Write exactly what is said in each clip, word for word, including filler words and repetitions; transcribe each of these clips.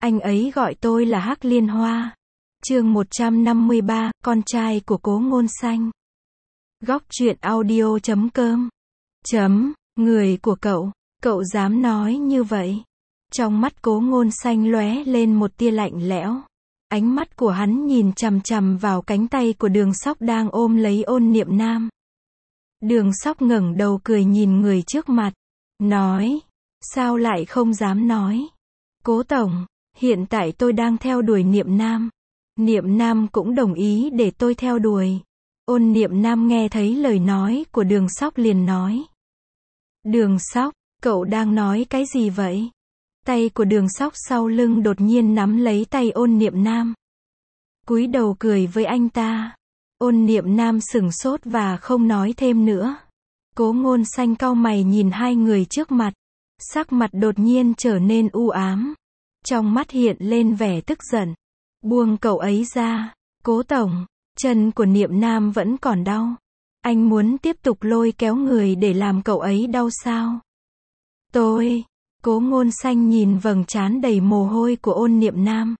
Anh ấy gọi tôi là Hắc Liên Hoa. Chương một trăm năm mươi ba, con trai của Cố Ngôn Xanh. Góc truyện audio chấm com. Chấm, người của cậu, cậu dám nói như vậy? Trong mắt Cố Ngôn Xanh lóe lên một tia lạnh lẽo. Ánh mắt của hắn nhìn chằm chằm vào cánh tay của Đường Sóc đang ôm lấy Ôn Niệm Nam. Đường Sóc ngẩng đầu cười nhìn người trước mặt, nói, sao lại không dám nói? Cố tổng, hiện tại tôi đang theo đuổi Niệm Nam. Niệm Nam cũng đồng ý để tôi theo đuổi. Ôn Niệm Nam nghe thấy lời nói của Đường Sóc liền nói. Đường Sóc, cậu đang nói cái gì vậy? Tay của Đường Sóc sau lưng đột nhiên nắm lấy tay Ôn Niệm Nam. Cúi đầu cười với anh ta. Ôn Niệm Nam sửng sốt và không nói thêm nữa. Cố Ngôn Xanh cau mày nhìn hai người trước mặt. Sắc mặt đột nhiên trở nên u ám. Trong mắt hiện lên vẻ tức giận. Buông cậu ấy ra. Cố tổng, chân của Niệm Nam vẫn còn đau. Anh muốn tiếp tục lôi kéo người để làm cậu ấy đau sao? Tôi... Cố Ngôn Xanh nhìn vầng trán đầy mồ hôi của Ôn Niệm Nam.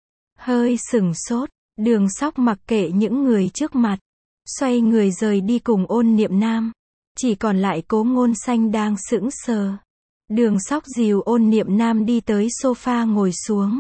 Hơi sửng sốt. Đường Sóc mặc kệ những người trước mặt. Xoay người rời đi cùng Ôn Niệm Nam. Chỉ còn lại Cố Ngôn Xanh đang sững sờ. Đường Sóc dìu Ôn Niệm Nam đi tới sofa ngồi xuống.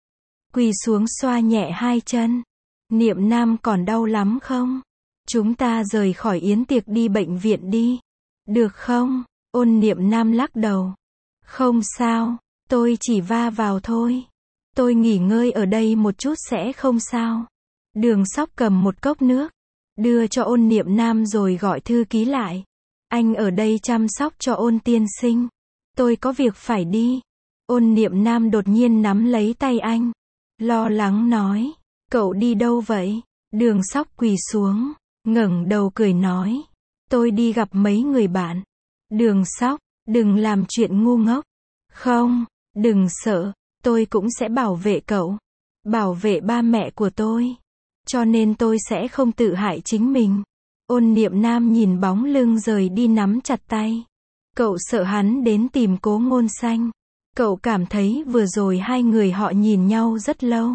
Quỳ xuống xoa nhẹ hai chân. Niệm Nam còn đau lắm không? Chúng ta rời khỏi yến tiệc đi bệnh viện đi. Được không? Ôn Niệm Nam lắc đầu. Không sao, tôi chỉ va vào thôi. Tôi nghỉ ngơi ở đây một chút sẽ không sao. Đường Sóc cầm một cốc nước, đưa cho Ôn Niệm Nam rồi gọi thư ký lại. Anh ở đây chăm sóc cho Ôn tiên sinh. Tôi có việc phải đi. Ôn Niệm Nam đột nhiên nắm lấy tay anh. Lo lắng nói. Cậu đi đâu vậy? Đường Sóc quỳ xuống, ngẩng đầu cười nói. Tôi đi gặp mấy người bạn. Đường Sóc, đừng làm chuyện ngu ngốc. Không, đừng sợ. Tôi cũng sẽ bảo vệ cậu. Bảo vệ ba mẹ của tôi. Cho nên tôi sẽ không tự hại chính mình. Ôn Niệm Nam nhìn bóng lưng rời đi nắm chặt tay. Cậu sợ hắn đến tìm Cố Ngôn Xanh. Cậu cảm thấy vừa rồi hai người họ nhìn nhau rất lâu.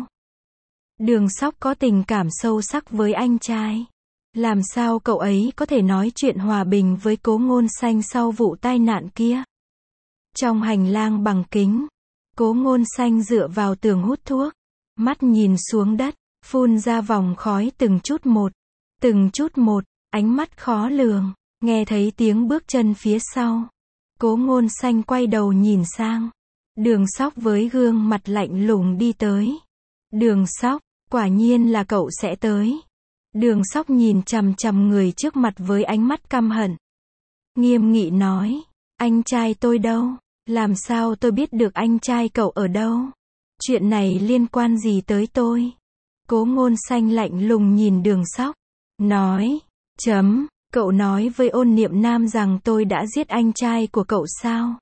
Đường Sóc có tình cảm sâu sắc với anh trai. Làm sao cậu ấy có thể nói chuyện hòa bình với Cố Ngôn Xanh sau vụ tai nạn kia? Trong hành lang bằng kính, Cố Ngôn Xanh dựa vào tường hút thuốc, mắt nhìn xuống đất, phun ra vòng khói từng chút một, từng chút một, ánh mắt khó lường, nghe thấy tiếng bước chân phía sau. Cố Ngôn Xanh quay đầu nhìn sang. Đường Sóc với gương mặt lạnh lùng đi tới. Đường Sóc, quả nhiên là cậu sẽ tới. Đường Sóc nhìn chằm chằm người trước mặt với ánh mắt căm hận. Nghiêm nghị nói, anh trai tôi đâu? Làm sao tôi biết được anh trai cậu ở đâu? Chuyện này liên quan gì tới tôi? Cố Ngôn Xanh lạnh lùng nhìn Đường Sóc. Nói, chấm, cậu nói với Ôn Niệm Nam rằng tôi đã giết anh trai của cậu sao?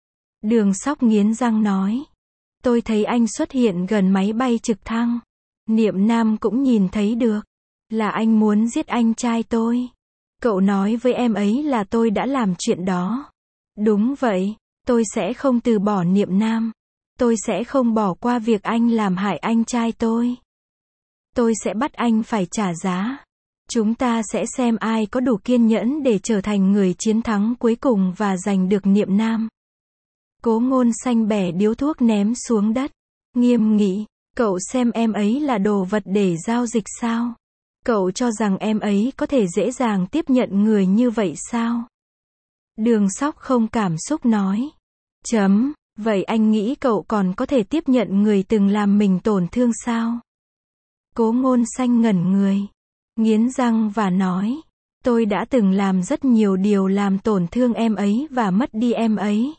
Đường Sóc nghiến răng nói. Tôi thấy anh xuất hiện gần máy bay trực thăng. Niệm Nam cũng nhìn thấy được. Là anh muốn giết anh trai tôi. Cậu nói với em ấy là tôi đã làm chuyện đó. Đúng vậy, tôi sẽ không từ bỏ Niệm Nam. Tôi sẽ không bỏ qua việc anh làm hại anh trai tôi. Tôi sẽ bắt anh phải trả giá. Chúng ta sẽ xem ai có đủ kiên nhẫn để trở thành người chiến thắng cuối cùng và giành được Niệm Nam. Cố Ngôn Xanh bẻ điếu thuốc ném xuống đất. Nghiêm nghị, cậu xem em ấy là đồ vật để giao dịch sao? Cậu cho rằng em ấy có thể dễ dàng tiếp nhận người như vậy sao? Đường Sóc không cảm xúc nói. Chấm, vậy anh nghĩ cậu còn có thể tiếp nhận người từng làm mình tổn thương sao? Cố Ngôn Xanh ngẩn người, nghiến răng và nói. Tôi đã từng làm rất nhiều điều làm tổn thương em ấy và mất đi em ấy.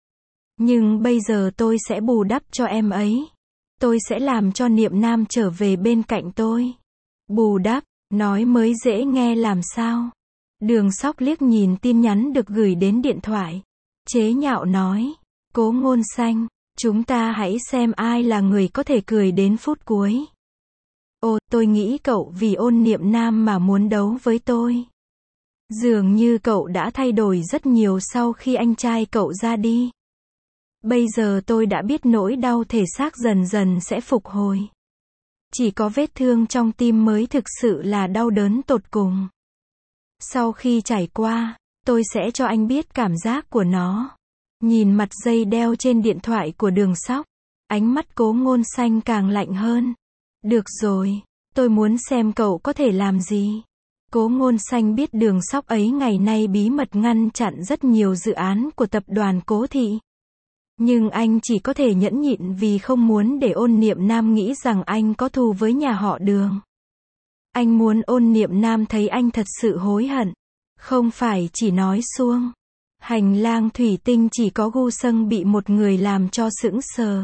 Nhưng bây giờ tôi sẽ bù đắp cho em ấy. Tôi sẽ làm cho Niệm Nam trở về bên cạnh tôi. Bù đắp, nói mới dễ nghe làm sao? Đường Sóc liếc nhìn tin nhắn được gửi đến điện thoại. Chế nhạo nói. Cố Ngôn Xanh, chúng ta hãy xem ai là người có thể cười đến phút cuối. Ồ, tôi nghĩ cậu vì Ôn Niệm Nam mà muốn đấu với tôi. Dường như cậu đã thay đổi rất nhiều sau khi anh trai cậu ra đi. Bây giờ tôi đã biết nỗi đau thể xác dần dần sẽ phục hồi. Chỉ có vết thương trong tim mới thực sự là đau đớn tột cùng. Sau khi trải qua, tôi sẽ cho anh biết cảm giác của nó. Nhìn mặt dây đeo trên điện thoại của Đường Sóc, ánh mắt Cố Ngôn Xanh càng lạnh hơn. Được rồi, tôi muốn xem cậu có thể làm gì. Cố Ngôn Xanh biết Đường Sóc ấy ngày nay bí mật ngăn chặn rất nhiều dự án của tập đoàn Cố Thị. Nhưng anh chỉ có thể nhẫn nhịn vì không muốn để Ôn Niệm Nam nghĩ rằng anh có thù với nhà họ Đường. Anh muốn Ôn Niệm Nam thấy anh thật sự hối hận, không phải chỉ nói suông. Hành lang thủy tinh chỉ có Gu Sâng bị một người làm cho sững sờ.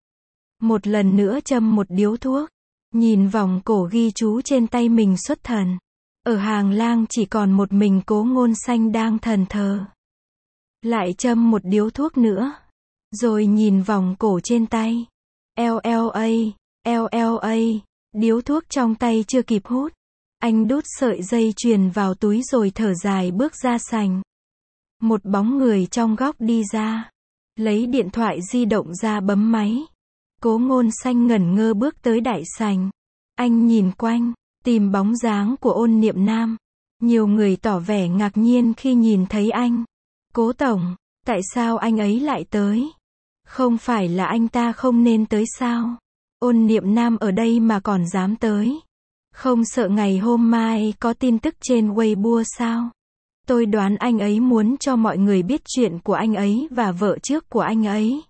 Một lần nữa châm một điếu thuốc, nhìn vòng cổ ghi chú trên tay mình xuất thần. Ở hàng lang chỉ còn một mình Cố Ngôn Xanh đang thần thờ. Lại châm một điếu thuốc nữa, rồi nhìn vòng cổ trên tay. lờ lờ a, lờ lờ a, điếu thuốc trong tay chưa kịp hút. Anh đút sợi dây chuyền vào túi rồi thở dài bước ra sảnh. Một bóng người trong góc đi ra, lấy điện thoại di động ra bấm máy. Cố Ngôn Xanh ngẩn ngơ bước tới đại sảnh. Anh nhìn quanh, tìm bóng dáng của Ôn Niệm Nam. Nhiều người tỏ vẻ ngạc nhiên khi nhìn thấy anh. Cố tổng, tại sao anh ấy lại tới? Không phải là anh ta không nên tới sao? Ôn Niệm Nam ở đây mà còn dám tới. Không sợ ngày hôm mai có tin tức trên Weibo sao? Tôi đoán anh ấy muốn cho mọi người biết chuyện của anh ấy và vợ trước của anh ấy.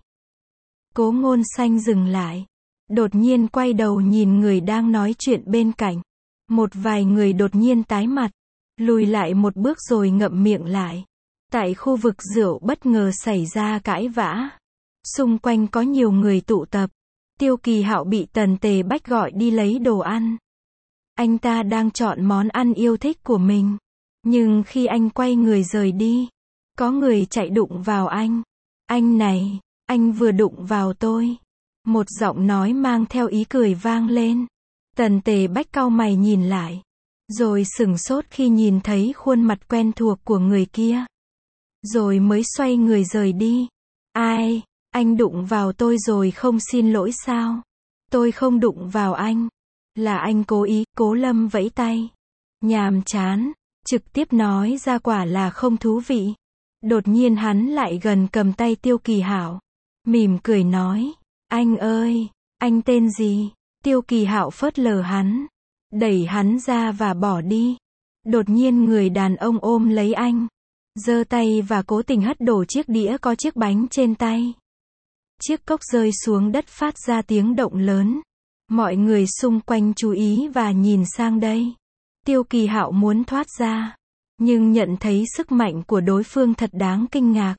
Cố Ngôn Xanh dừng lại. Đột nhiên quay đầu nhìn người đang nói chuyện bên cạnh. Một vài người đột nhiên tái mặt, lùi lại một bước rồi ngậm miệng lại. Tại khu vực rượu bất ngờ xảy ra cãi vã. Xung quanh có nhiều người tụ tập. Tiêu Kỳ Hạo bị Tần Tề Bách gọi đi lấy đồ ăn. Anh ta đang chọn món ăn yêu thích của mình. Nhưng khi anh quay người rời đi, có người chạy đụng vào anh. Anh này, anh vừa đụng vào tôi. Một giọng nói mang theo ý cười vang lên. Tần Tề Bách cau mày nhìn lại, rồi sửng sốt khi nhìn thấy khuôn mặt quen thuộc của người kia. Rồi mới xoay người rời đi. Ai, anh đụng vào tôi rồi không xin lỗi sao? Tôi không đụng vào anh. Là anh cố ý. Cố Lâm vẫy tay. Nhàm chán. Trực tiếp nói ra quả là không thú vị. Đột nhiên hắn lại gần cầm tay Tiêu Kỳ Hạo. Mỉm cười nói. Anh ơi, anh tên gì? Tiêu Kỳ Hạo phớt lờ hắn. Đẩy hắn ra và bỏ đi. Đột nhiên người đàn ông ôm lấy anh. Giơ tay và cố tình hất đổ chiếc đĩa có chiếc bánh trên tay. Chiếc cốc rơi xuống đất phát ra tiếng động lớn. Mọi người xung quanh chú ý và nhìn sang đây. Tiêu Kỳ Hạo muốn thoát ra, nhưng nhận thấy sức mạnh của đối phương thật đáng kinh ngạc.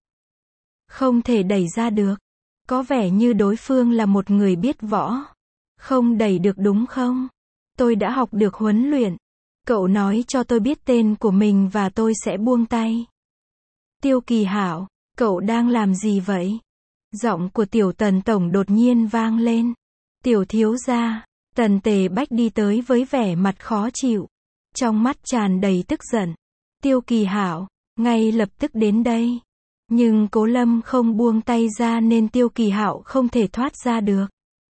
Không thể đẩy ra được. Có vẻ như đối phương là một người biết võ. Không đẩy được đúng không? Tôi đã học được huấn luyện. Cậu nói cho tôi biết tên của mình và tôi sẽ buông tay. Tiêu Kỳ Hạo, cậu đang làm gì vậy? Giọng của Tiểu Tần tổng đột nhiên vang lên. Tiểu thiếu gia. Tần Tề Bách đi tới với vẻ mặt khó chịu, trong mắt tràn đầy tức giận. Tiêu Kỳ Hạo, ngay lập tức đến đây. Nhưng Cố Lâm không buông tay ra nên Tiêu Kỳ Hạo không thể thoát ra được.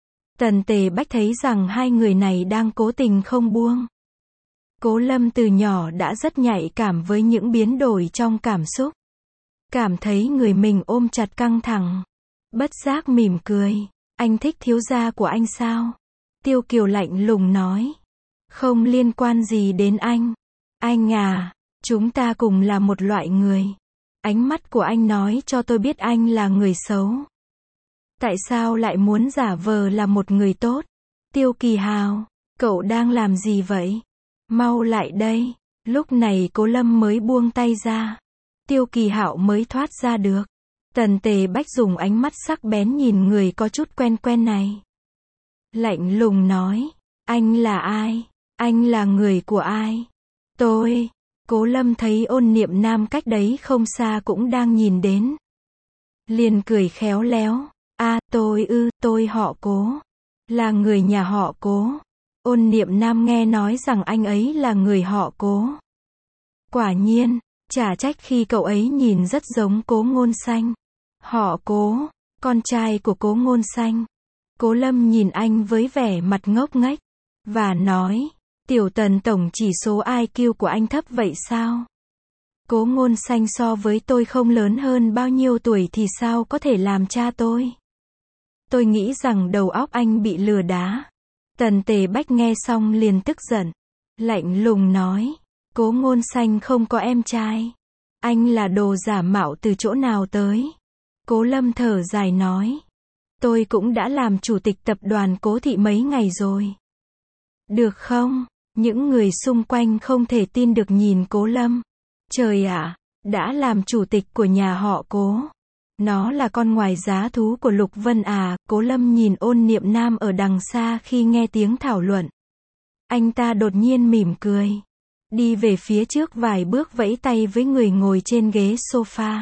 Tần Tề Bách thấy rằng hai người này đang cố tình không buông. Cố Lâm từ nhỏ đã rất nhạy cảm với những biến đổi trong cảm xúc. Cảm thấy người mình ôm chặt căng thẳng. Bất giác mỉm cười. Anh thích thiếu gia của anh sao? Tiêu Kiều lạnh lùng nói. Không liên quan gì đến anh. Anh à, chúng ta cùng là một loại người. Ánh mắt của anh nói cho tôi biết anh là người xấu. Tại sao lại muốn giả vờ là một người tốt? Tiêu Kỳ Hạo, cậu đang làm gì vậy? Mau lại đây. Lúc này Cố Lâm mới buông tay ra. Tiêu Kỳ Hạo mới thoát ra được. Tần Tề Bách dùng ánh mắt sắc bén nhìn người có chút quen quen này. Lạnh lùng nói. Anh là ai? Anh là người của ai? Tôi. Cố Lâm thấy Ôn Niệm Nam cách đấy không xa cũng đang nhìn đến. Liền cười khéo léo. À, tôi ư, tôi họ Cố. Là người nhà họ Cố. Ôn Niệm Nam nghe nói rằng anh ấy là người họ Cố. Quả nhiên, chả trách khi cậu ấy nhìn rất giống Cố Ngôn Xanh. Họ Cố. con trai của Cố Ngôn Xanh. Cố Lâm nhìn anh với vẻ mặt ngốc nghếch, và nói, tiểu Tần tổng chỉ số i kiu của anh thấp vậy sao? Cố Ngôn Xanh so với tôi không lớn hơn bao nhiêu tuổi thì sao có thể làm cha tôi? Tôi nghĩ rằng đầu óc anh bị lừa đá. Tần Tề Bách nghe xong liền tức giận, lạnh lùng nói, Cố Ngôn Xanh không có em trai. Anh là đồ giả mạo từ chỗ nào tới? Cố Lâm thở dài nói, tôi cũng đã làm chủ tịch tập đoàn Cố Thị mấy ngày rồi. Được không? Những người xung quanh không thể tin được nhìn Cố Lâm. Trời ạ, đã làm chủ tịch của nhà họ Cố. Nó là con ngoài giá thú của Lục Vân à? Cố Lâm nhìn Ôn Niệm Nam ở đằng xa khi nghe tiếng thảo luận. Anh ta đột nhiên mỉm cười, đi về phía trước vài bước vẫy tay với người ngồi trên ghế sofa.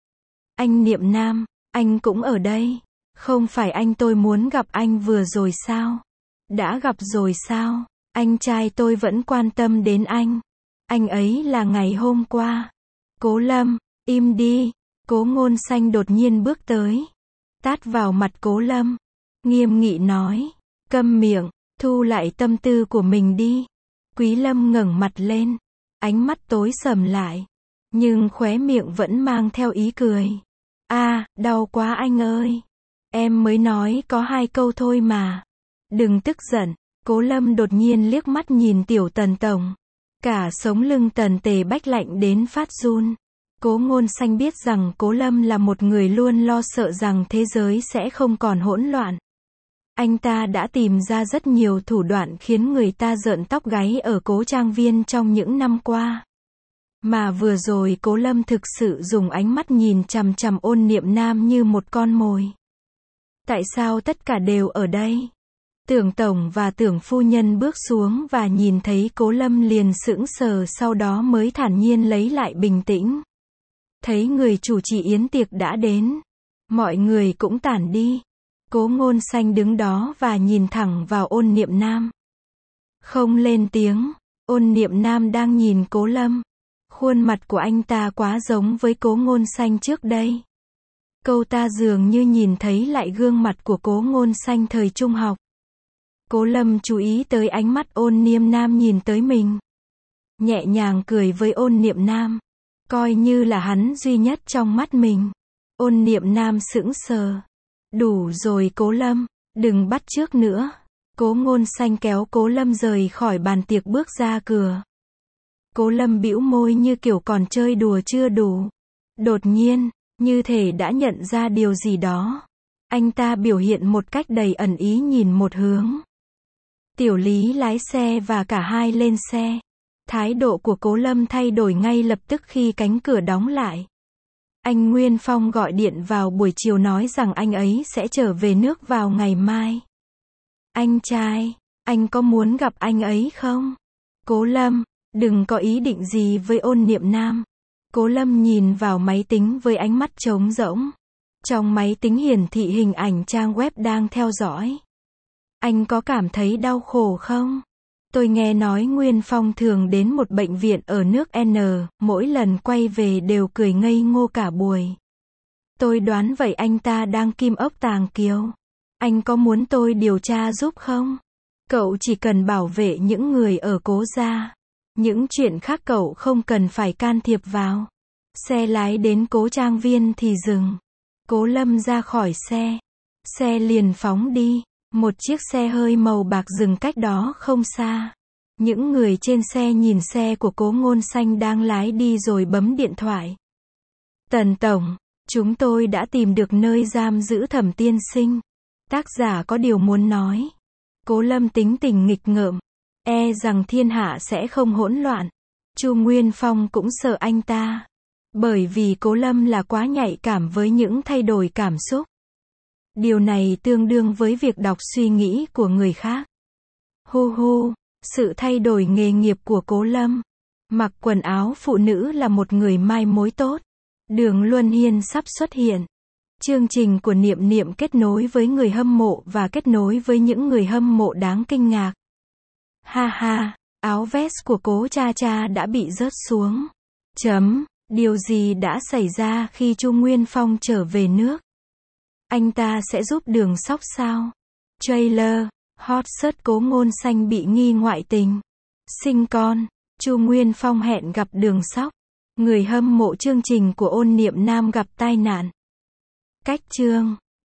Anh Niệm Nam, anh cũng ở đây. Không phải anh tôi muốn gặp anh vừa rồi sao? Đã gặp rồi sao? Anh trai tôi vẫn quan tâm đến anh. Anh ấy là ngày hôm qua. Cố Lâm, im đi. Cố Ngôn Xanh đột nhiên bước tới, tát vào mặt Cố Lâm, nghiêm nghị nói, câm miệng, thu lại tâm tư của mình đi. Quý Lâm ngẩng mặt lên, ánh mắt tối sầm lại, nhưng khóe miệng vẫn mang theo ý cười. A, đau quá anh ơi. Em mới nói có hai câu thôi mà. Đừng tức giận. Cố Lâm đột nhiên liếc mắt nhìn tiểu Tần tổng. Cả sống lưng Tần Tề Bách lạnh đến phát run. Cố Ngôn Xanh biết rằng Cố Lâm là một người luôn lo sợ rằng thế giới sẽ không còn hỗn loạn. Anh ta đã tìm ra rất nhiều thủ đoạn khiến người ta rợn tóc gáy ở Cố Trang Viên trong những năm qua. Mà vừa rồi Cố Lâm thực sự dùng ánh mắt nhìn chằm chằm Ôn Niệm Nam như một con mồi. Tại sao tất cả đều ở đây? Tưởng tổng và tưởng phu nhân bước xuống và nhìn thấy Cố Lâm liền sững sờ, sau đó mới thản nhiên lấy lại bình tĩnh. Thấy người chủ trì yến tiệc đã đến, mọi người cũng tản đi. Cố Ngôn Xanh đứng đó và nhìn thẳng vào Ôn Niệm Nam. Không lên tiếng. Ôn Niệm Nam đang nhìn Cố Lâm. Khuôn mặt của anh ta quá giống với Cố Ngôn Xanh trước đây. Cô ta dường như nhìn thấy lại gương mặt của Cố Ngôn Xanh thời trung học. Cố Lâm chú ý tới ánh mắt Ôn Niệm Nam nhìn tới mình. Nhẹ nhàng cười với Ôn Niệm Nam. Coi như là hắn duy nhất trong mắt mình. Ôn Niệm Nam sững sờ. Đủ rồi Cố Lâm, đừng bắt chước nữa. Cố Ngôn Xanh kéo Cố Lâm rời khỏi bàn tiệc bước ra cửa. Cố Lâm bĩu môi như kiểu còn chơi đùa chưa đủ. Đột nhiên, như thể đã nhận ra điều gì đó. Anh ta biểu hiện một cách đầy ẩn ý nhìn một hướng. Tiểu Lý lái xe và cả hai lên xe. Thái độ của Cố Lâm thay đổi ngay lập tức khi cánh cửa đóng lại. Anh Nguyên Phong gọi điện vào buổi chiều nói rằng anh ấy sẽ trở về nước vào ngày mai. Anh trai, anh có muốn gặp anh ấy không? Cố Lâm, đừng có ý định gì với Ôn Niệm Nam. Cố Lâm nhìn vào máy tính với ánh mắt trống rỗng. Trong máy tính hiển thị hình ảnh trang web đang theo dõi. Anh có cảm thấy đau khổ không? Tôi nghe nói Nguyên Phong thường đến một bệnh viện ở nước N, mỗi lần quay về đều cười ngây ngô cả buổi. Tôi đoán vậy anh ta đang kim ốc tàng kiều. Anh có muốn tôi điều tra giúp không? Cậu chỉ cần bảo vệ những người ở Cố gia. Những chuyện khác cậu không cần phải can thiệp vào. Xe lái đến Cố Trang Viên thì dừng. Cố Lâm ra khỏi xe. Xe liền phóng đi. Một chiếc xe hơi màu bạc dừng cách đó không xa. Những người trên xe nhìn xe của Cố Ngôn Xanh đang lái đi rồi bấm điện thoại. Tần tổng, chúng tôi đã tìm được nơi giam giữ Thẩm tiên sinh. Tác giả có điều muốn nói. Cố Lâm tính tình nghịch ngợm, e rằng thiên hạ sẽ không hỗn loạn. Chu Nguyên Phong cũng sợ anh ta, bởi vì Cố Lâm là quá nhạy cảm với những thay đổi cảm xúc. Điều này tương đương với việc đọc suy nghĩ của người khác. Hu hu, sự thay đổi nghề nghiệp của Cố Lâm. Mặc quần áo phụ nữ là một người mai mối tốt. Đường Luân Hiên sắp xuất hiện. Chương trình của Niệm Niệm kết nối với người hâm mộ và kết nối với những người hâm mộ đáng kinh ngạc. Ha ha, áo vest của Cố Cha Cha đã bị rớt xuống. Chấm, điều gì đã xảy ra khi Chu Nguyên Phong trở về nước? Anh ta sẽ giúp Đường Sóc sao? Trailer, hot search Cố Ngôn Xanh bị nghi ngoại tình. Sinh con, Chu Nguyên Phong hẹn gặp Đường Sóc. Người hâm mộ chương trình của Ôn Niệm Nam gặp tai nạn. Cách chương